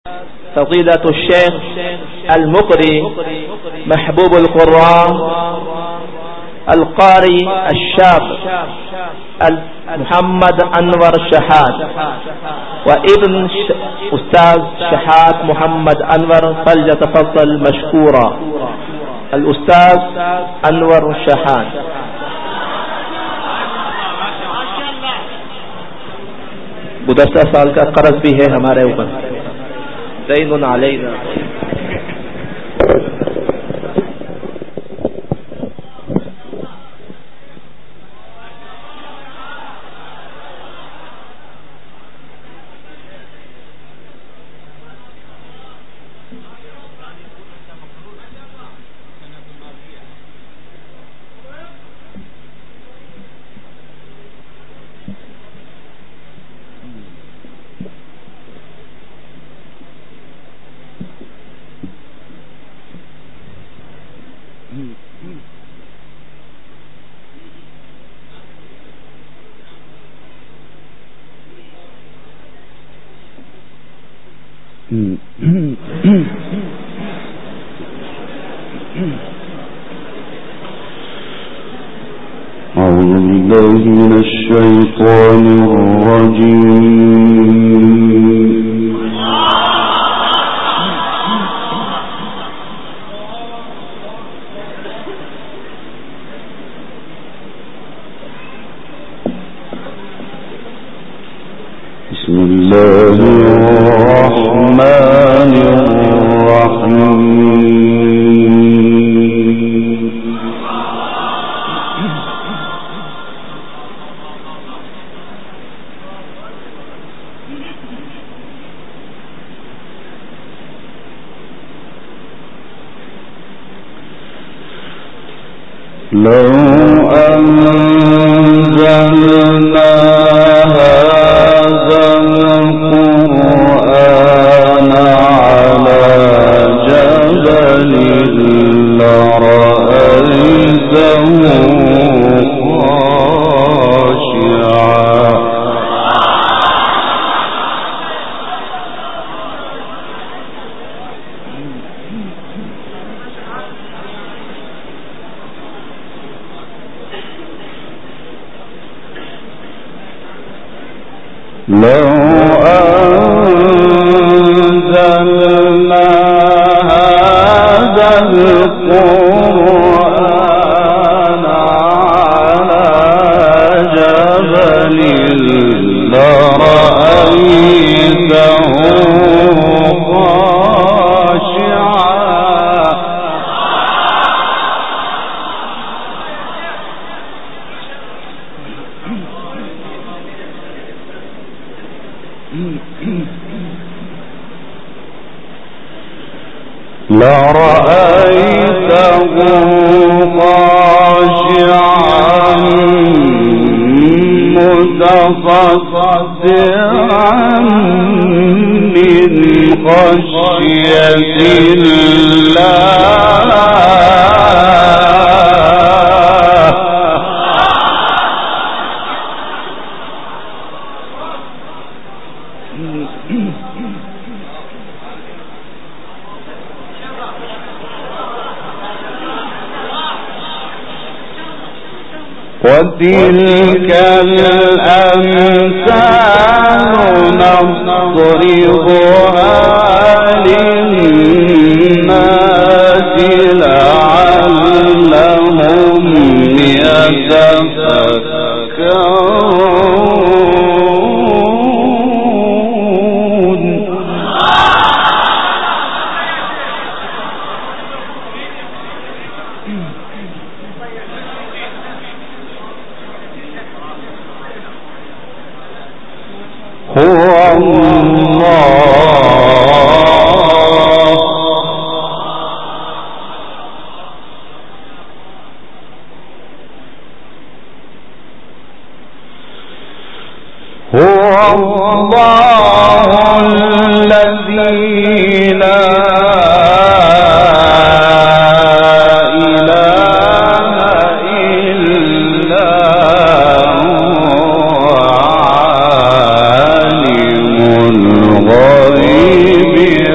فضيلة الشيخ المقري محبوب القراء القاري الشاب محمد أنور الشحات، وابن أستاذ شحات محمد أنور، فليتفضل مشكورا الأستاذ أنور الشحات. गुज़श्ता साल का कर्ज भी है हमारे ऊपर, दैनुन अलैना। أعوذ بالله من الشيطان الرجيم. بسم الله الرحمن الرحيم. لو أنزلنا هذا القرآن على جبل لرأيته خاشعا لو أنزلنا هذا القرآن على جبل لرأيته خاشعا لرأيته خاشعا متصدعا من خشية الله وتلك الأمثال نضربها للناس لعلهم يتفكرون. هو الله الذي لا الغيب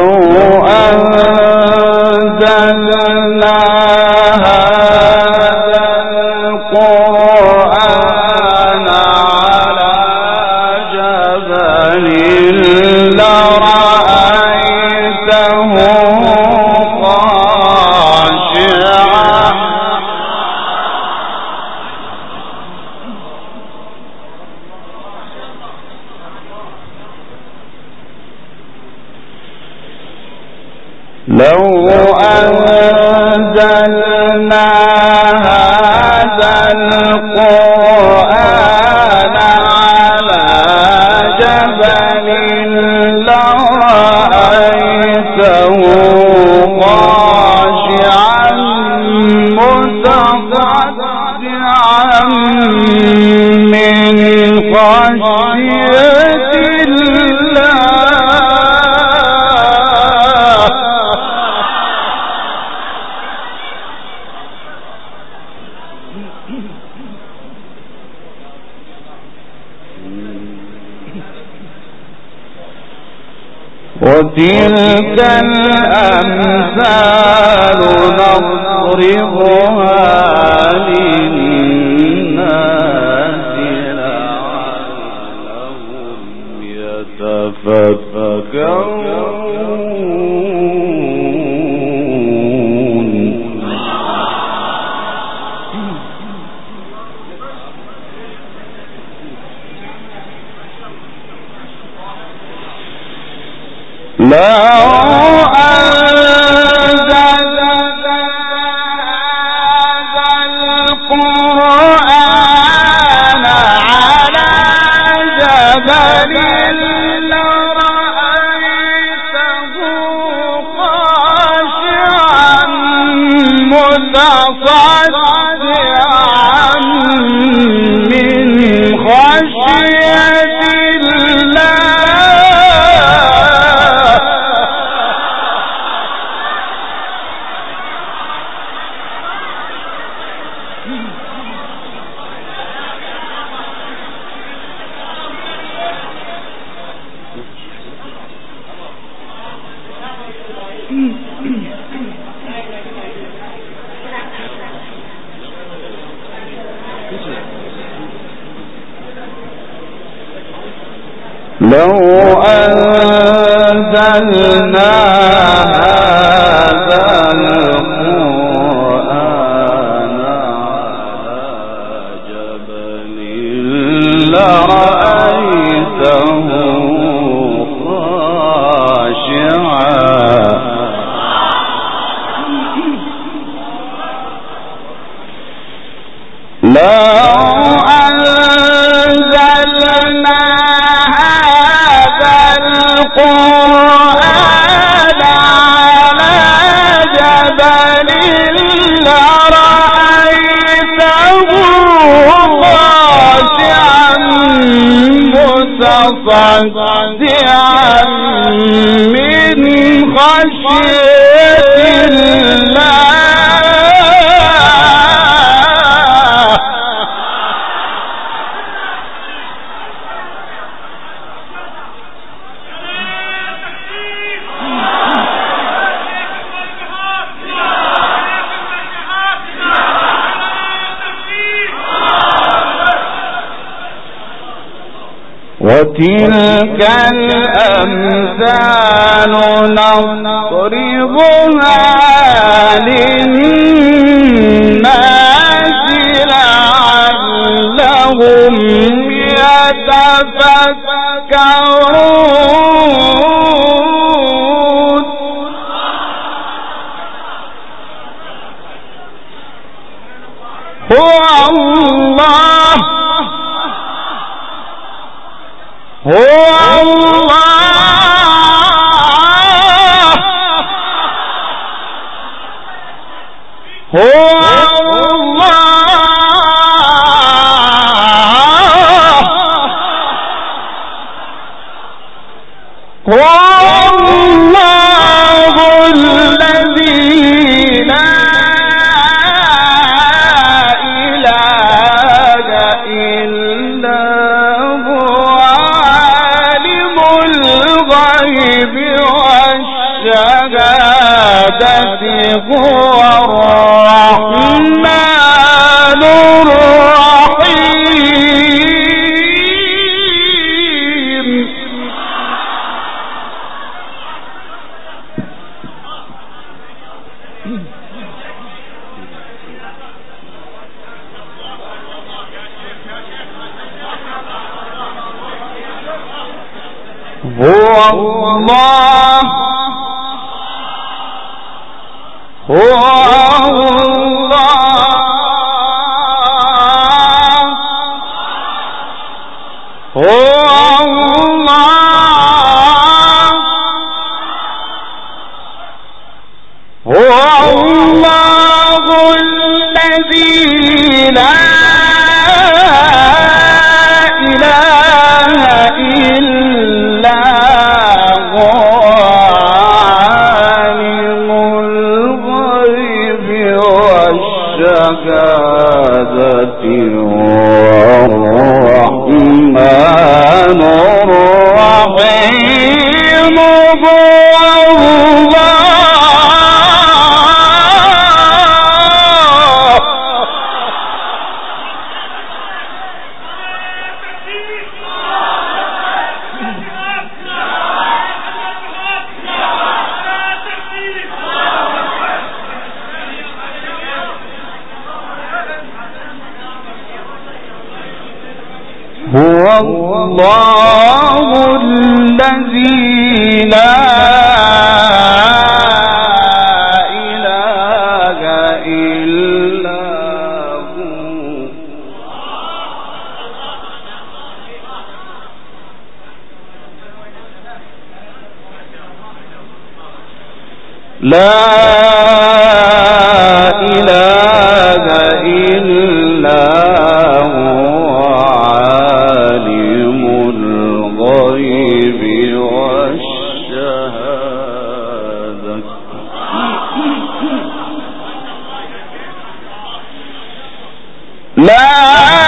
لو أنزلنا هذا القرآن على جبل لرأيته خاشعا لو أنزلنا هذا القرآن على جبل لرأيته خاشعا متصدعا من خشية وتلك الأمثال نضربها للناس لعلهم يتفكرون لو أنزلنا هذا القرآن على جبل لرأيته خاشعا متصدعا من خشية الله لو أنزلنا هذا القرآن على جبل لرأيته خاشعا لو أنزلنا القرآن على جبل لرأيته خاشعا متصدعا من خشية الله وتلك الأمثال نضربها للناس لعلهم يتفكرون هو الله والشهادة هو الرحمن الرحيم. هو الله هو الله هو الله هو الله الذي لا إله إلا هو عالم الغيب والشهادة والرحمن الرحيم. هو الله هو الله الذي لا إله إلا هو. لا إله إلا هو عالم الغيب والشهادة. لا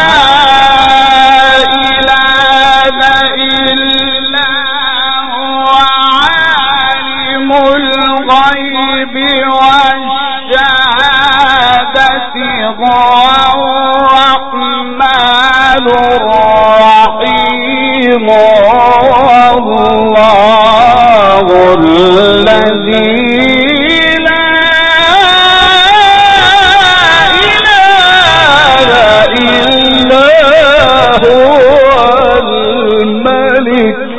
إله إلا هو عالم الغيب والشهادة هو الرحمن الرحيم. الله الذي لا إله إلا هو الملك.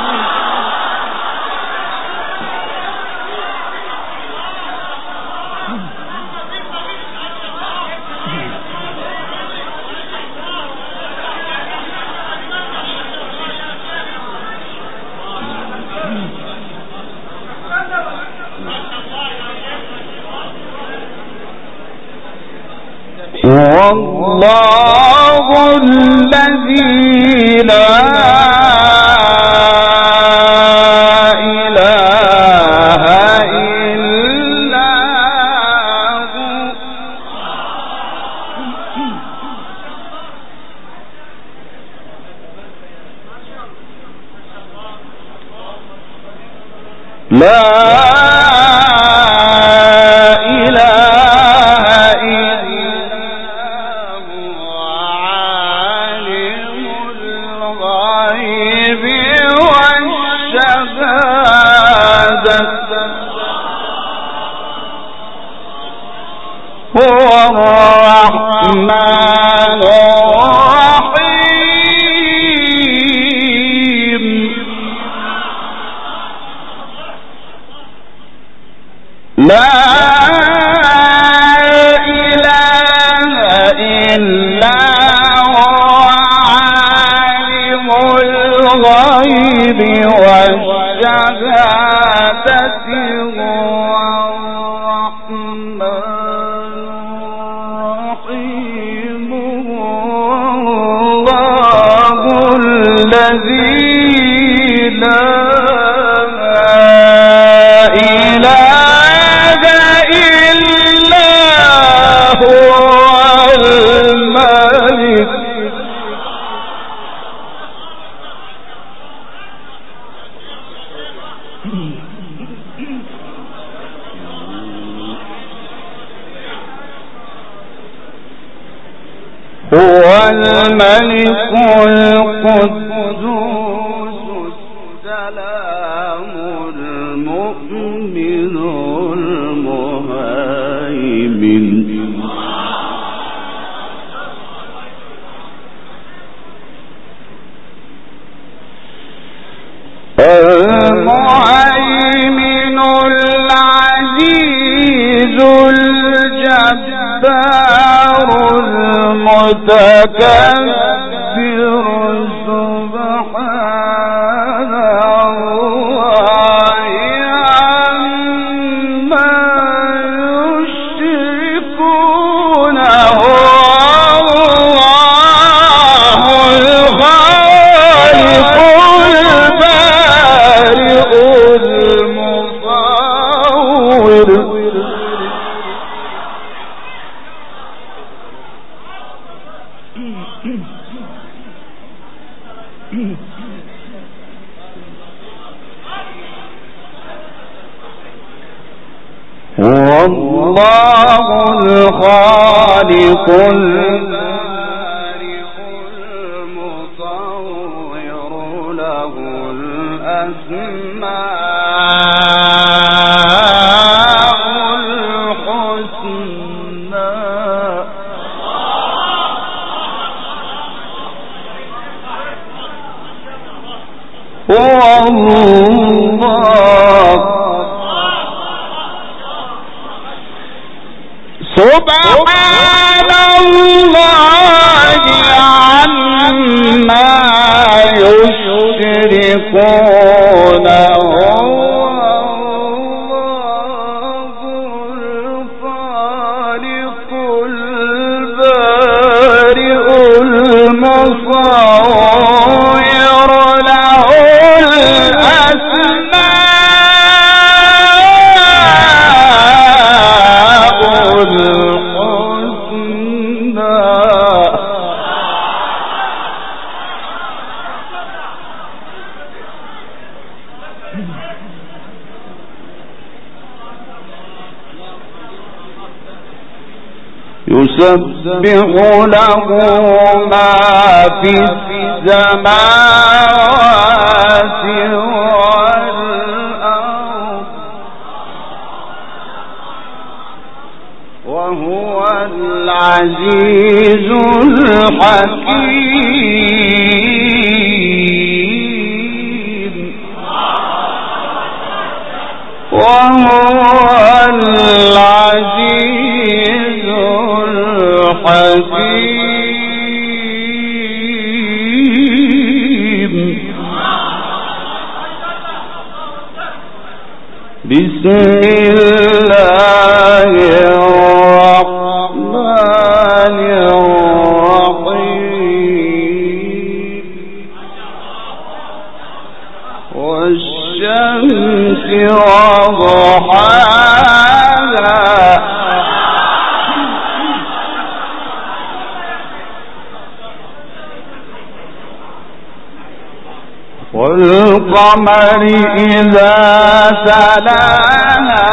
والله الذي لا إله إلا هو. لا هو الرحمن الرحيم. لا إله إلا هو عالم الغيب والشهادة هو الرحمن الرحيم. الله الذي لا إله هو الملك القدوس السلام المؤمن المهيمن المهيمن العزيز الجبار المتكبر سبحان الله عما يشركون هو الله الخالق البارئ المصور هو الله الخالق البارئ المصور له الأسماء الحسنى هو الله سبحان الله عما يشركون هو الله الخالق البارئ المصور له يسبح له ما في السماوات والأرض وهو العزيز الحكيم وهو العزيز الحكيم بسم الله الرحمن الرحيم والشمس وضحاها والقمر إذا تلاها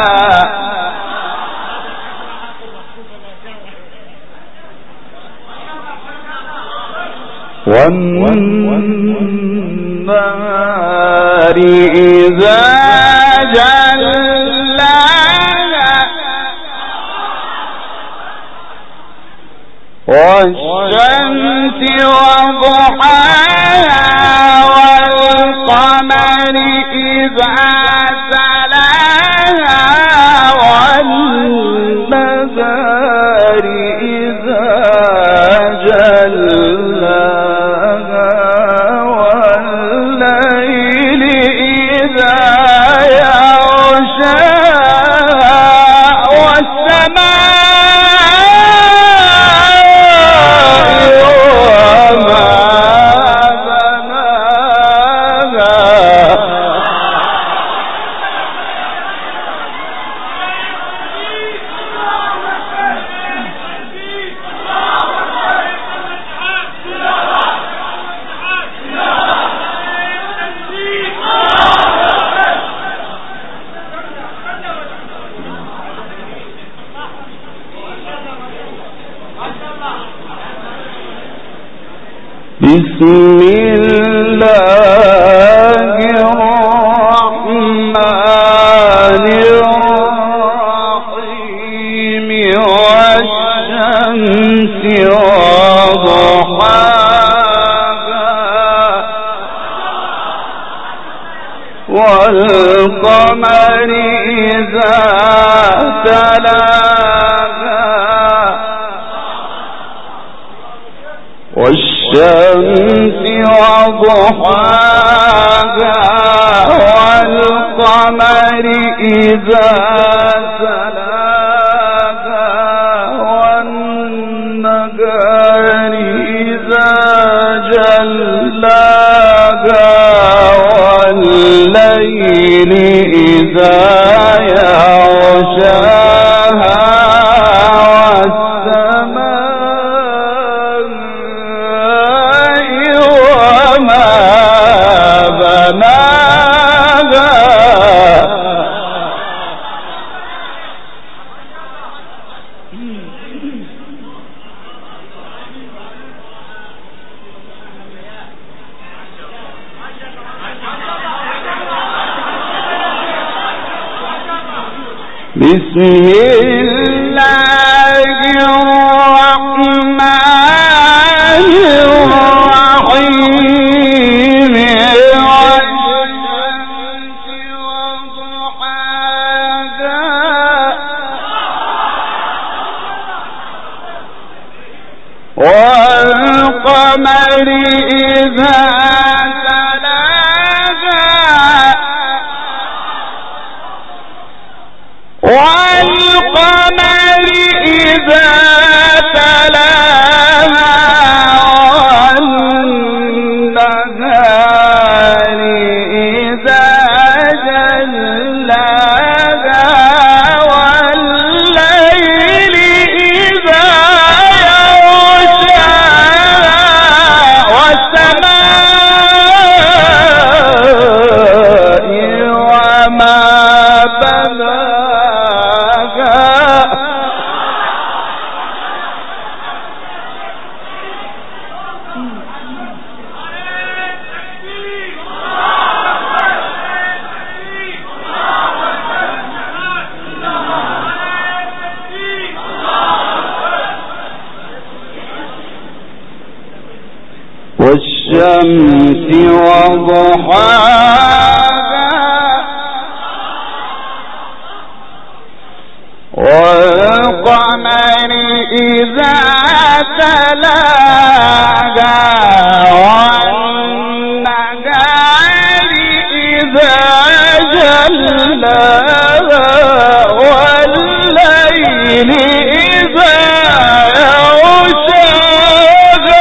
والنهار إذا جلاها والشمس وضحاها والقمر إذا تلاها والنهار إذا جلاها والليل إذا يغشاها والسماء بسم الله الرحمن الرحيم والشمس وضحاها والقمر إذا تلاها والشمس وضحاها والقمر إذا تلاها والنهار إذا جلاها والليل إذا يغشاها بسم الله الرحمن الرحيم والشمس وضحاها والقمر إذا والقمر إذا تلاها والنهار إذا جلاها والليل إذا يغشاها والسماء وما بناها والشمس وضحاها والقمر إذا تلاها والنهار إذا جلاها والليل إذا يغشاها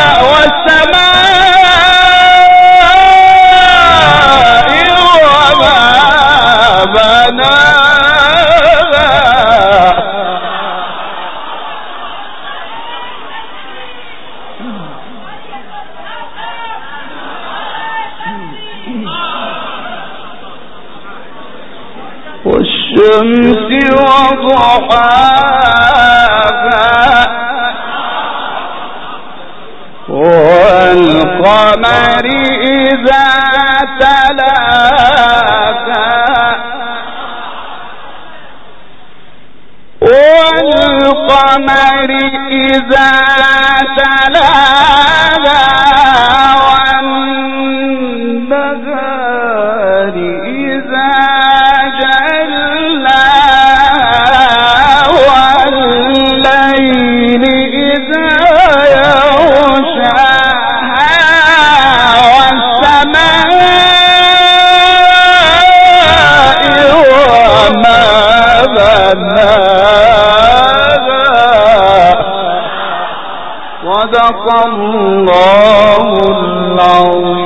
والسماء وما بناها والشمس وضحاها والقمر إذا تلاها والقمر إذا تلاها والنهار إذا جلاها والليل إذا يغشاها والسماء وما بناها صدق الله العظيم.